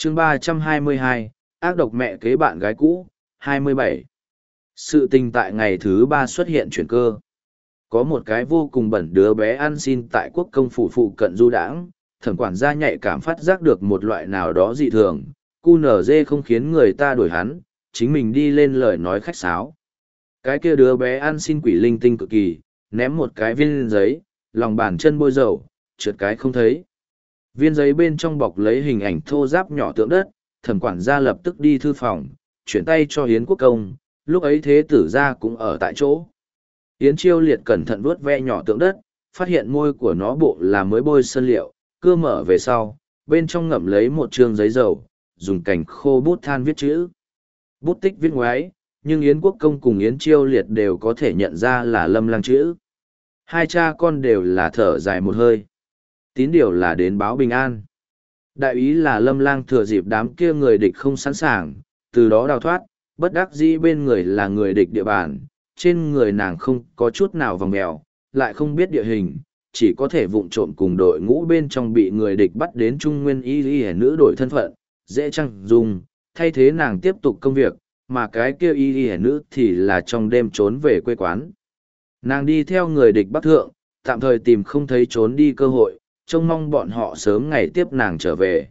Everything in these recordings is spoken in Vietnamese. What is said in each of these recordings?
chương 322, ác độc mẹ kế bạn gái cũ, 27. Sự tình tại ngày thứ 3 xuất hiện chuyển cơ. Có một cái vô cùng bẩn đứa bé ăn xin tại quốc công phủ phụ cận du đãng, thẩm quản gia nhạy cảm phát giác được một loại nào đó dị thường, cu nở dê không khiến người ta đuổi hắn, chính mình đi lên lời nói khách sáo. Cái kia đứa bé ăn xin quỷ linh tinh cực kỳ, ném một cái viên giấy, lòng bàn chân bôi dầu, trượt cái không thấy. Viên giấy bên trong bọc lấy hình ảnh thô ráp nhỏ tượng đất, thẩm quản gia lập tức đi thư phòng, chuyển tay cho Hiến Quốc Công, lúc ấy thế tử gia cũng ở tại chỗ. Yến Chiêu Liệt cẩn thận vuốt ve nhỏ tượng đất, phát hiện môi của nó bộ là mới bôi sơn liệu, cưa mở về sau, bên trong ngậm lấy một trương giấy dầu, dùng cành khô bút than viết chữ. Bút tích viết ngoái, nhưng Yến Quốc Công cùng Yến Chiêu Liệt đều có thể nhận ra là Lâm Lang chữ. Hai cha con đều là thở dài một hơi. Tín điều là đến báo bình an. Đại ý là Lâm Lang thừa dịp đám kia người địch không sẵn sàng, từ đó đào thoát, bất đắc dĩ bên người là người địch địa bàn, trên người nàng không có chút nào vòng mèo, lại không biết địa hình, chỉ có thể vụng trộm cùng đội ngũ bên trong bị người địch bắt đến Trung Nguyên y nữ đổi thân phận, dễ chăng dùng, thay thế nàng tiếp tục công việc, mà cái kia y nữ thì là trong đêm trốn về quê quán. Nàng đi theo người địch bắc thượng, tạm thời tìm không thấy trốn đi cơ hội, trông mong bọn họ sớm ngày tiếp nàng trở về.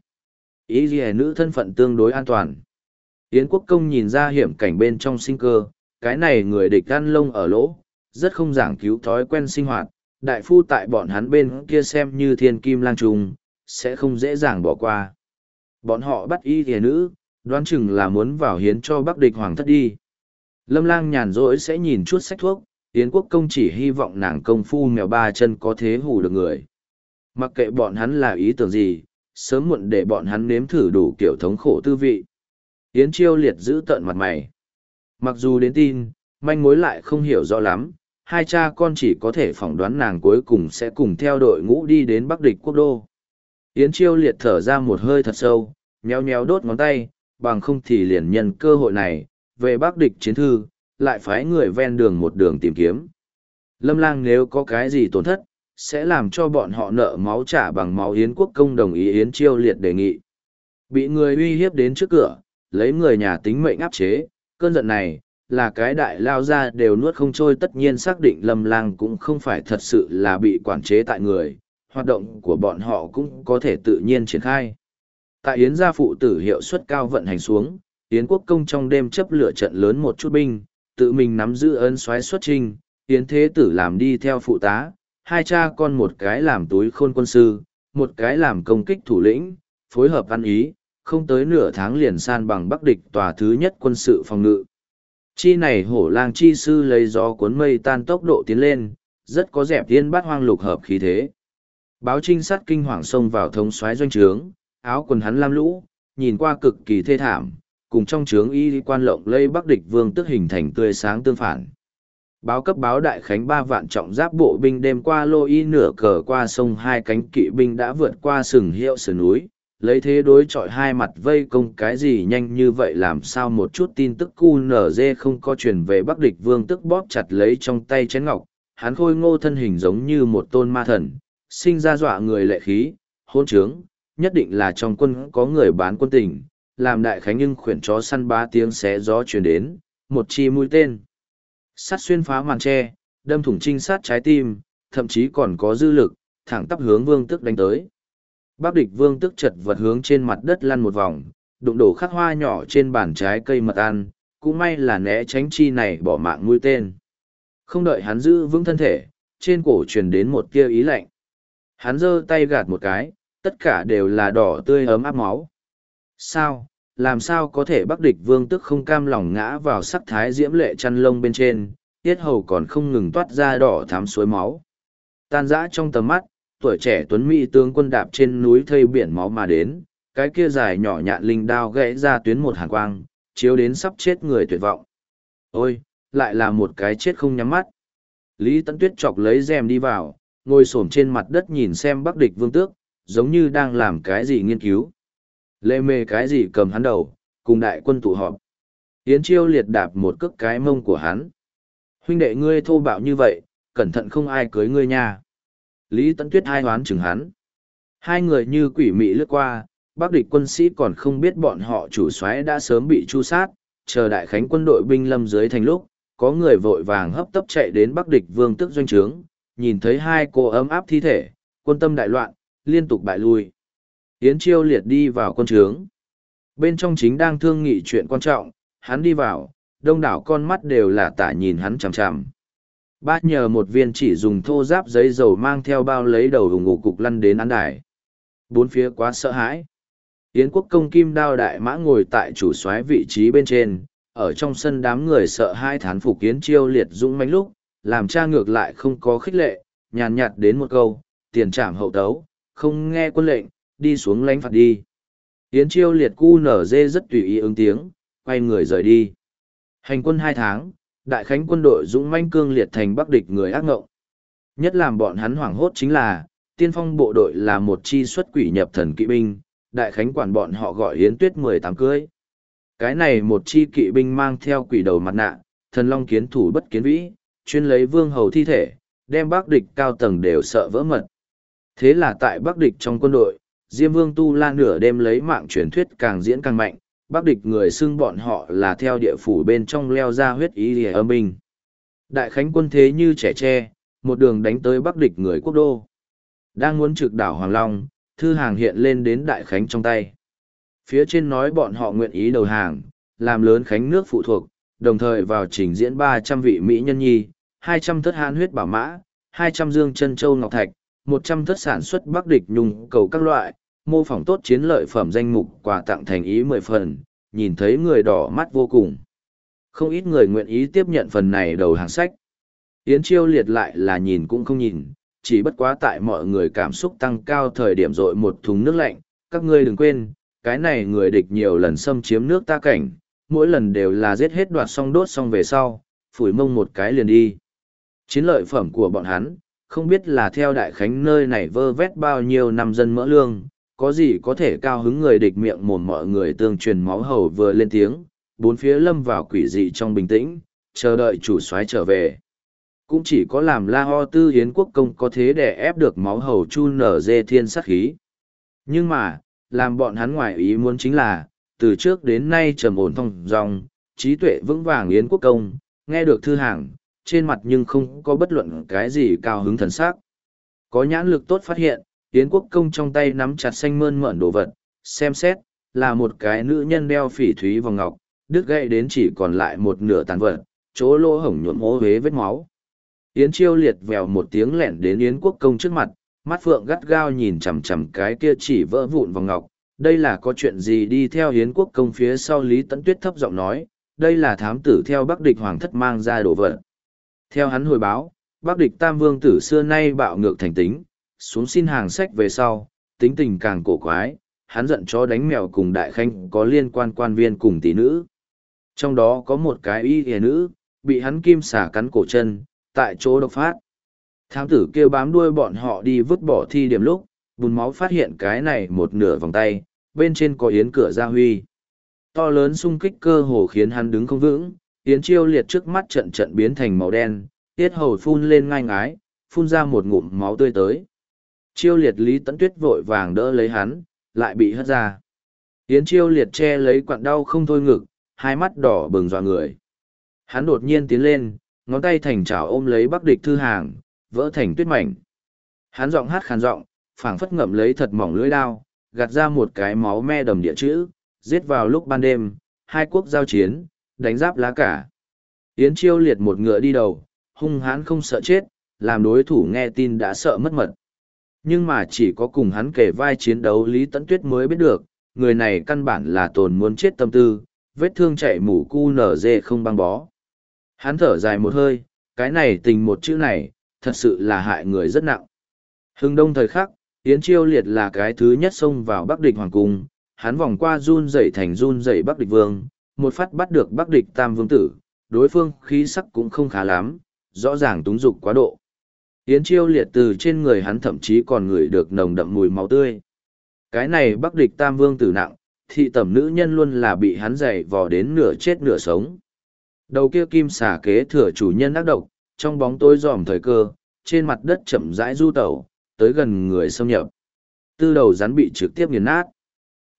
Y nữ thân phận tương đối an toàn. Yến Quốc Công nhìn ra hiểm cảnh bên trong sinh cơ, cái này người địch ăn lông ở lỗ, rất không giảng cứu thói quen sinh hoạt, đại phu tại bọn hắn bên kia xem như thiên kim lang trùng, sẽ không dễ dàng bỏ qua. Bọn họ bắt y thìa nữ, đoán chừng là muốn vào hiến cho Bắc địch hoàng thất đi. Lâm Lang nhàn rỗi sẽ nhìn chút sách thuốc, Yến Quốc Công chỉ hy vọng nàng công phu mèo ba chân có thế hù được người. Mặc kệ bọn hắn là ý tưởng gì, sớm muộn để bọn hắn nếm thử đủ kiểu thống khổ tư vị. Yến Chiêu Liệt giữ tợn mặt mày. Mặc dù đến tin, manh mối lại không hiểu rõ lắm, hai cha con chỉ có thể phỏng đoán nàng cuối cùng sẽ cùng theo đội ngũ đi đến Bắc địch quốc đô. Yến Chiêu Liệt thở ra một hơi thật sâu, nhéo nhéo đốt ngón tay, bằng không thì liền nhân cơ hội này, về Bắc địch chiến thư, lại phái người ven đường một đường tìm kiếm. Lâm Lang nếu có cái gì tổn thất, sẽ làm cho bọn họ nợ máu trả bằng máu. Yến Quốc Công đồng ý Yến Chiêu Liệt đề nghị. Bị người uy hiếp đến trước cửa, lấy người nhà tính mệnh áp chế, cơn giận này, là cái đại lao ra đều nuốt không trôi. Tất nhiên xác định Lâm Lang cũng không phải thật sự là bị quản chế tại người, hoạt động của bọn họ cũng có thể tự nhiên triển khai. Tại Yến gia phụ tử hiệu suất cao vận hành xuống, Yến Quốc Công trong đêm chấp lửa trận lớn một chút binh, tự mình nắm giữ ơn soái xuất trình, Yến Thế Tử làm đi theo phụ tá, hai cha con một cái làm túi khôn quân sư, một cái làm công kích thủ lĩnh, phối hợp ăn ý, không tới nửa tháng liền san bằng Bắc địch tòa thứ nhất quân sự phòng ngự. Chi này hổ lang chi sư lấy gió cuốn mây tan tốc độ tiến lên, rất có dẹp tiên bát hoang lục hợp khí thế. Báo trinh sát kinh hoàng xông vào thống soái doanh trướng, áo quần hắn lam lũ, nhìn qua cực kỳ thê thảm, cùng trong trướng y quan lộng lây Bắc địch vương tức hình thành tươi sáng tương phản. Báo cấp báo đại khánh 3 vạn trọng giáp bộ binh đêm qua lô y nửa cờ qua sông, hai cánh kỵ binh đã vượt qua sừng hiệu sườn núi, lấy thế đối chọi hai mặt vây công. Cái gì nhanh như vậy, làm sao một chút tin tức QNZ không có truyền về Bắc địch vương tức bóp chặt lấy trong tay chén ngọc, hắn khôi ngô thân hình giống như một tôn ma thần, sinh ra dọa người lệ khí, hỗn trướng, nhất định là trong quân có người bán quân tình, làm đại khánh nhưng khuyển chó săn bá tiếng xé gió truyền đến, một chi mũi tên sắt xuyên phá màn tre, đâm thủng trinh sát trái tim, thậm chí còn có dư lực, thẳng tắp hướng vương tức đánh tới. Bắc địch vương tức chật vật hướng trên mặt đất lăn một vòng, đụng đổ khắc hoa nhỏ trên bàn trái cây mật ăn, cũng may là né tránh chi này bỏ mạng mũi tên. Không đợi hắn giữ vững thân thể, trên cổ truyền đến một tia ý lạnh. Hắn giơ tay gạt một cái, tất cả đều là đỏ tươi ấm áp máu. Sao, làm sao có thể? Bắc địch vương tức không cam lòng ngã vào sắc thái diễm lệ chăn lông bên trên, tiết hầu còn không ngừng toát ra đỏ thắm suối máu. Tan rã trong tầm mắt, tuổi trẻ tuấn mỹ tướng quân đạp trên núi thây biển máu mà đến, cái kia dài nhỏ nhạn linh đao gãy ra tuyến một hàn quang, chiếu đến sắp chết người tuyệt vọng. Ôi, lại là một cái chết không nhắm mắt. Lý Tấn Tuyết chọc lấy rèm đi vào, ngồi xổm trên mặt đất nhìn xem Bắc địch vương tước, giống như đang làm cái gì nghiên cứu. Lê mê cái gì cầm hắn đầu, cùng đại quân tụ họp. Yến Chiêu Liệt đạp một cước cái mông của hắn. Huynh đệ ngươi thô bạo như vậy, cẩn thận không ai cưới ngươi nha. Lý Tấn Tuyết hai hoán chừng hắn. Hai người như quỷ mị lướt qua, Bắc địch quân sĩ còn không biết bọn họ chủ soái đã sớm bị tru sát, chờ đại khánh quân đội binh lâm dưới thành lúc, có người vội vàng hấp tấp chạy đến Bắc địch vương tức doanh trướng, nhìn thấy hai cô ấm áp thi thể, quân tâm đại loạn, liên tục bại lui. Yến Chiêu Liệt đi vào quân trướng. Bên trong chính đang thương nghị chuyện quan trọng, hắn đi vào, đông đảo con mắt đều là tả nhìn hắn chằm chằm. Ba nhờ một viên chỉ dùng thô giáp giấy dầu mang theo bao lấy đầu hùng ngủ cục lăn đến án đài. Bốn phía quá sợ hãi. Yến Quốc công kim đao đại mã ngồi tại chủ soái vị trí bên trên, ở trong sân đám người sợ hai thán phục Yến Chiêu Liệt dũng mãnh lúc, làm cha ngược lại không có khích lệ, nhàn nhạt đến một câu, tiền trảm hậu tấu, không nghe quân lệnh, đi xuống lãnh phạt đi. Yến Chiêu Liệt cu nở dê rất tùy ý ứng tiếng, quay người rời đi. Hành quân 2 tháng, đại khánh quân đội dũng mãnh cương liệt thành Bắc địch người ác ngộng. Nhất làm bọn hắn hoảng hốt chính là, tiên phong bộ đội là một chi xuất quỷ nhập thần kỵ binh, đại khánh quản bọn họ gọi Yến Tuyết 18 cưới. Cái này một chi kỵ binh mang theo quỷ đầu mặt nạ, thần long kiến thủ bất kiến vĩ, chuyên lấy vương hầu thi thể, đem Bắc địch cao tầng đều sợ vỡ mật. Thế là tại Bắc địch trong quân đội, Diêm Vương Tu La nửa đêm lấy mạng truyền thuyết càng diễn càng mạnh, Bắc địch người xưng bọn họ là theo địa phủ bên trong leo ra huyết ý lìa âm binh. Đại khánh quân thế như trẻ tre, một đường đánh tới Bắc địch người quốc đô. Đang muốn trực đảo Hoàng Long, thư hàng hiện lên đến đại khánh trong tay. Phía trên nói bọn họ nguyện ý đầu hàng, làm lớn khánh nước phụ thuộc, đồng thời vào trình diễn 300 vị mỹ nhân nhi, 200 thất hãn huyết bảo mã, 200 dương chân châu ngọc thạch, 100 thất sản xuất Bắc địch nhung cầu các loại, mô phỏng tốt chiến lợi phẩm danh mục quà tặng thành ý 10 phần, nhìn thấy người đỏ mắt vô cùng. Không ít người nguyện ý tiếp nhận phần này đầu hàng sách. Yến Chiêu Liệt lại là nhìn cũng không nhìn, chỉ bất quá tại mọi người cảm xúc tăng cao thời điểm dội một thùng nước lạnh, các ngươi đừng quên, cái này người địch nhiều lần xâm chiếm nước ta cảnh, mỗi lần đều là giết hết đoạt xong đốt xong về sau, phủi mông một cái liền đi. Chiến lợi phẩm của bọn hắn, không biết là theo đại khánh nơi này vơ vét bao nhiêu năm dân mỡ lương, có gì có thể cao hứng người địch miệng mồm mọi người tương truyền máu hầu vừa lên tiếng, bốn phía lâm vào quỷ dị trong bình tĩnh, chờ đợi chủ soái trở về. Cũng chỉ có làm La Ho Tư Yến Quốc công có thế để ép được máu hầu chu nở dê thiên sát khí. Nhưng mà, làm bọn hắn ngoài ý muốn chính là, từ trước đến nay trầm ổn thong dong, trí tuệ vững vàng Yến Quốc công, nghe được thư hàng, trên mặt nhưng không có bất luận cái gì cao hứng thần sắc. Có nhãn lực tốt phát hiện, Yến Quốc công trong tay nắm chặt xanh mơn mởn đồ vật, xem xét, là một cái nữ nhân đeo phỉ thúy vòng ngọc, đứt gãy đến chỉ còn lại một nửa tàn vật, chỗ lỗ hổng nhuộm hố huế vết máu. Yến Chiêu Liệt vèo một tiếng lẻn đến Yến Quốc công trước mặt, mắt phượng gắt gao nhìn chằm chằm cái kia chỉ vỡ vụn vòng ngọc. Đây là có chuyện gì? Đi theo Yến Quốc công phía sau Lý Tẫn Tuyết thấp giọng nói, đây là thám tử theo Bắc địch hoàng thất mang ra đồ vật. Theo hắn hồi báo, Bắc địch tam vương tử xưa nay bạo ngược thành tính, xuống xin hàng sách về sau, tính tình càng cổ quái, hắn giận chó đánh mèo cùng đại khanh có liên quan quan viên cùng tỷ nữ. Trong đó có một cái y hề nữ, bị hắn kim xà cắn cổ chân, tại chỗ độc phát. Thám tử kêu bám đuôi bọn họ đi vứt bỏ thi điểm lúc, bùn máu phát hiện cái này một nửa vòng tay, bên trên có Yến cửa gia huy. To lớn xung kích cơ hồ khiến hắn đứng không vững, Yến Chiêu Liệt trước mắt trận trận biến thành màu đen, tiết hầu phun lên ngai ngái, phun ra một ngụm máu tươi tới. Chiêu Liệt Lý Tẫn Tuyết vội vàng đỡ lấy hắn, lại bị hất ra. Yến Chiêu Liệt che lấy quặn đau không thôi ngực, hai mắt đỏ bừng dọa người. Hắn đột nhiên tiến lên, ngón tay thành chảo ôm lấy Bắc địch thư hàng, vỡ thành tuyết mảnh. Hắn giọng hát khàn giọng, phảng phất ngậm lấy thật mỏng lưỡi đao, gạt ra một cái máu me đầm địa chữ, giết vào lúc ban đêm, hai quốc giao chiến, đánh giáp lá cả. Yến Chiêu Liệt một ngựa đi đầu, hung hãn không sợ chết, làm đối thủ nghe tin đã sợ mất mật. Nhưng mà chỉ có cùng hắn kể vai chiến đấu Lý Tẫn Tuyết mới biết được, người này căn bản là tồn muốn chết tâm tư, vết thương chảy mủ cu nở dê không băng bó. Hắn thở dài một hơi, cái này tình một chữ này, thật sự là hại người rất nặng. Hưng đông thời khắc, Yến Chiêu Liệt là cái thứ nhất xông vào Bắc địch hoàng cung, hắn vòng qua run rẩy thành run rẩy Bắc địch vương, một phát bắt được Bắc địch tam vương tử, đối phương khí sắc cũng không khá lắm, rõ ràng túng dục quá độ. Yến Chiêu Liệt từ trên người hắn thậm chí còn ngửi được nồng đậm mùi máu tươi. Cái này Bắc địch tam vương tử nặng, thị tẩm nữ nhân luôn là bị hắn giày vò đến nửa chết nửa sống. Đầu kia kim xà kế thừa chủ nhân ác độc, trong bóng tối dòm thời cơ, trên mặt đất chậm rãi du tẩu, tới gần người xâm nhập. Tư đầu rắn bị trực tiếp nghiền nát.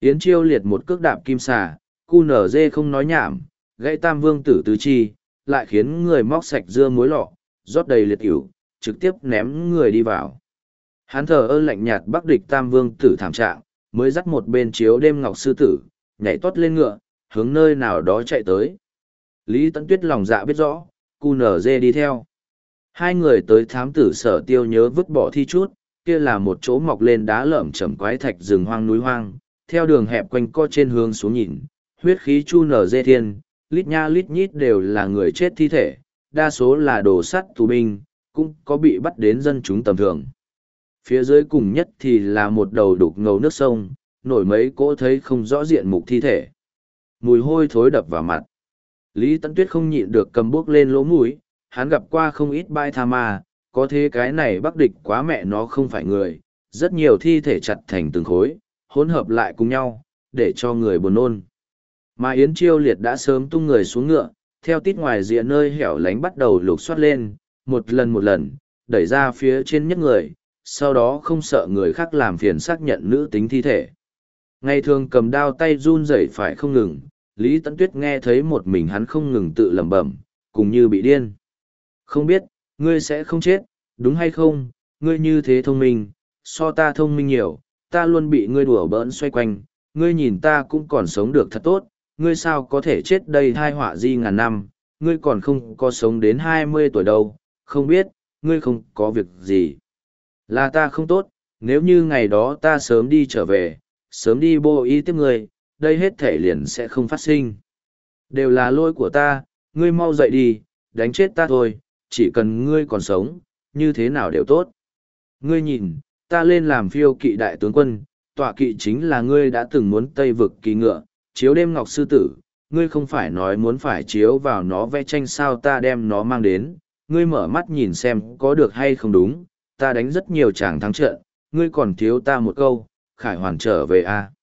Yến Chiêu liệt một cước đạp kim xà, QNZ không nói nhảm, gãy tam vương tử tứ chi, lại khiến người móc sạch dưa muối lọ, rót đầy liệt ỉu, trực tiếp ném người đi vào. Hắn thờ ơ lạnh nhạt bắc địch tam vương tử thảm trạng, mới dắt một bên chiếu đêm ngọc sư tử, nhảy tót lên ngựa, hướng nơi nào đó chạy tới. Lý Tấn Tuyết lòng dạ biết rõ, QNZ đi theo. Hai người tới thám tử Sở Tiêu nhớ vứt bỏ thi chút, kia là một chỗ mọc lên đá lởm chởm quái thạch rừng hoang núi hoang, theo đường hẹp quanh co trên hướng xuống nhìn, huyết khí chu nở dê thiên, lít nha lít nhít đều là người chết thi thể, đa số là đồ sắt tù binh, cũng có bị bắt đến dân chúng tầm thường. Phía dưới cùng nhất thì là một đầu đục ngầu nước sông, nổi mấy cỗ thấy không rõ diện mục thi thể. Mùi hôi thối đập vào mặt. Lý Tấn Tuyết không nhịn được cầm bước lên lỗ mũi, hắn gặp qua không ít bãi tha ma, có thế cái này bắc địch quá mẹ nó không phải người, rất nhiều thi thể chặt thành từng khối, hỗn hợp lại cùng nhau, để cho người buồn nôn. Mà Yến Chiêu liệt đã sớm tung người xuống ngựa, theo tít ngoài rìa nơi hẻo lánh bắt đầu lục soát lên, một lần, đẩy ra phía trên nhất người, sau đó không sợ người khác làm phiền xác nhận nữ tính thi thể. Ngày thường cầm đao tay run rẩy phải không ngừng, Lý Tấn Tuyết nghe thấy một mình hắn không ngừng tự lẩm bẩm, cùng như bị điên. Không biết, ngươi sẽ không chết, đúng hay không, ngươi như thế thông minh, so ta thông minh nhiều, ta luôn bị ngươi đùa bỡn xoay quanh, ngươi nhìn ta cũng còn sống được thật tốt, ngươi sao có thể chết đây thai họa di ngàn năm, ngươi còn không có sống đến 20 tuổi đâu, không biết, ngươi không có việc gì. Là ta không tốt, nếu như ngày đó ta sớm đi trở về, sớm đi bô y tiếp ngươi, đây hết thể liền sẽ không phát sinh. Đều là lỗi của ta, ngươi mau dậy đi, đánh chết ta thôi, chỉ cần ngươi còn sống, như thế nào đều tốt. Ngươi nhìn, ta lên làm phiêu kỵ đại tướng quân, tọa kỵ chính là ngươi đã từng muốn Tây vực kỳ ngựa, chiếu đêm ngọc sư tử, ngươi không phải nói muốn phải chiếu vào nó vẽ tranh sao ta đem nó mang đến, ngươi mở mắt nhìn xem có được hay không đúng, ta đánh rất nhiều chàng thắng trận, ngươi còn thiếu ta một câu, khải hoàn trở về a.